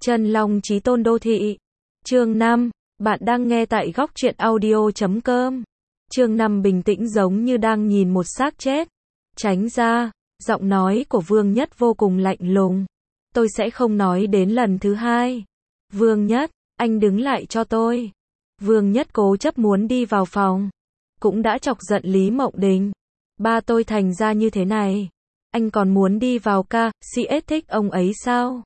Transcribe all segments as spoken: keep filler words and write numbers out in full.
Chân Long Chí Tôn Đô Thị. Chương năm, bạn đang nghe tại góc truyện audio chấm com. Chương năm bình tĩnh giống như đang nhìn một xác chết. Tránh ra, giọng nói của Vương Nhất vô cùng lạnh lùng. Tôi sẽ không nói đến lần thứ hai. Vương Nhất, anh đứng lại cho tôi. Vương Nhất cố chấp muốn đi vào phòng. Cũng đã chọc giận Lý Mộng Đình. Ba tôi thành ra như thế này. Anh còn muốn đi vào ca, xê ét thích ông ấy sao?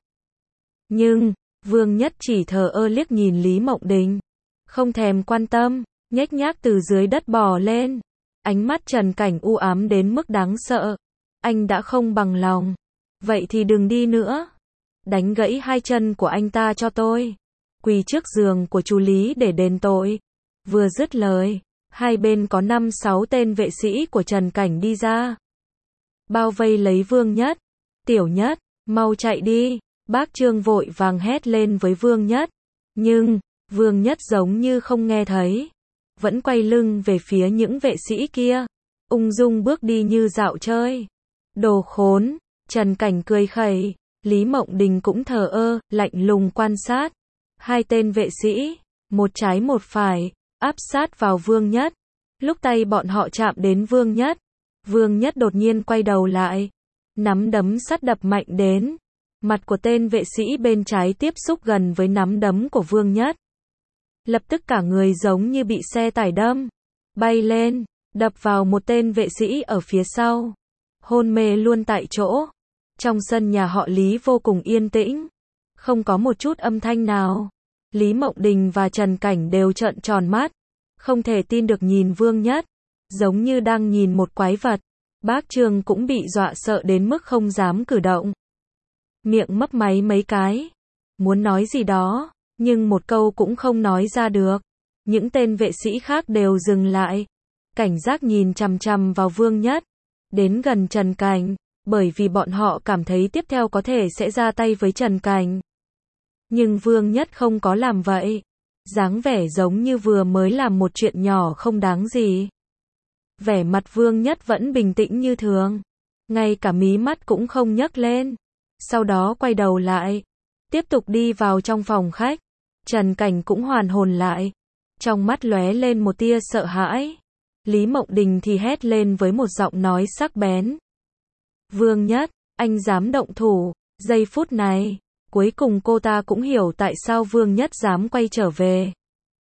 Nhưng, Vương Nhất chỉ thờ ơ liếc nhìn Lý Mộng Đình. Không thèm quan tâm, nhếch nhác từ dưới đất bò lên. Ánh mắt Trần Cảnh u ám đến mức đáng sợ. Anh đã không bằng lòng. Vậy thì đừng đi nữa. Đánh gãy hai chân của anh ta cho tôi. Quỳ trước giường của chú Lý để đền tội. Vừa dứt lời, hai bên có năm sáu tên vệ sĩ của Trần Cảnh đi ra. Bao vây lấy Vương Nhất. Tiểu Nhất, mau chạy đi. Bác Trương vội vàng hét lên với Vương Nhất. Nhưng, Vương Nhất giống như không nghe thấy. Vẫn quay lưng về phía những vệ sĩ kia. Ung dung bước đi như dạo chơi. Đồ khốn, Trần Cảnh cười khẩy. Lý Mộng Đình cũng thờ ơ, lạnh lùng quan sát. Hai tên vệ sĩ, một trái một phải, áp sát vào Vương Nhất. Lúc tay bọn họ chạm đến Vương Nhất, Vương Nhất đột nhiên quay đầu lại. Nắm đấm sắt đập mạnh đến. Mặt của tên vệ sĩ bên trái tiếp xúc gần với nắm đấm của Vương Nhất. Lập tức cả người giống như bị xe tải đâm. Bay lên, đập vào một tên vệ sĩ ở phía sau. Hôn mê luôn tại chỗ. Trong sân nhà họ Lý vô cùng yên tĩnh. Không có một chút âm thanh nào. Lý Mộng Đình và Trần Cảnh đều trợn tròn mắt. Không thể tin được nhìn Vương Nhất. Giống như đang nhìn một quái vật. Bác Trương cũng bị dọa sợ đến mức không dám cử động. Miệng mấp máy mấy cái. Muốn nói gì đó, nhưng một câu cũng không nói ra được. Những tên vệ sĩ khác đều dừng lại. Cảnh giác nhìn chằm chằm vào Vương Nhất. Đến gần Trần Cảnh. Bởi vì bọn họ cảm thấy tiếp theo có thể sẽ ra tay với Trần Cảnh. Nhưng Vương Nhất không có làm vậy. Dáng vẻ giống như vừa mới làm một chuyện nhỏ không đáng gì. Vẻ mặt Vương Nhất vẫn bình tĩnh như thường. Ngay cả mí mắt cũng không nhấc lên. Sau đó quay đầu lại. Tiếp tục đi vào trong phòng khách. Trần Cảnh cũng hoàn hồn lại. Trong mắt lóe lên một tia sợ hãi. Lý Mộng Đình thì hét lên với một giọng nói sắc bén. Vương Nhất, anh dám động thủ. Giây phút này, cuối cùng cô ta cũng hiểu tại sao Vương Nhất dám quay trở về.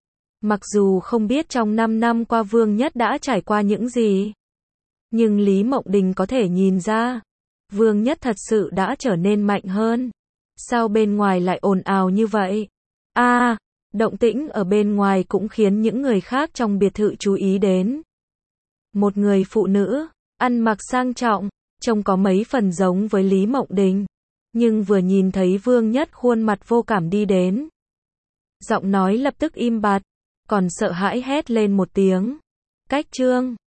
Mặc dù không biết trong năm năm qua Vương Nhất đã trải qua những gì. Nhưng Lý Mộng Đình có thể nhìn ra. Vương Nhất thật sự đã trở nên mạnh hơn. Sao bên ngoài lại ồn ào như vậy? À, động tĩnh ở bên ngoài cũng khiến những người khác trong biệt thự chú ý đến. Một người phụ nữ, ăn mặc sang trọng, trông có mấy phần giống với Lý Mộng Đình. Nhưng vừa nhìn thấy Vương Nhất khuôn mặt vô cảm đi đến. Giọng nói lập tức im bặt, còn sợ hãi hét lên một tiếng. Cách Trương.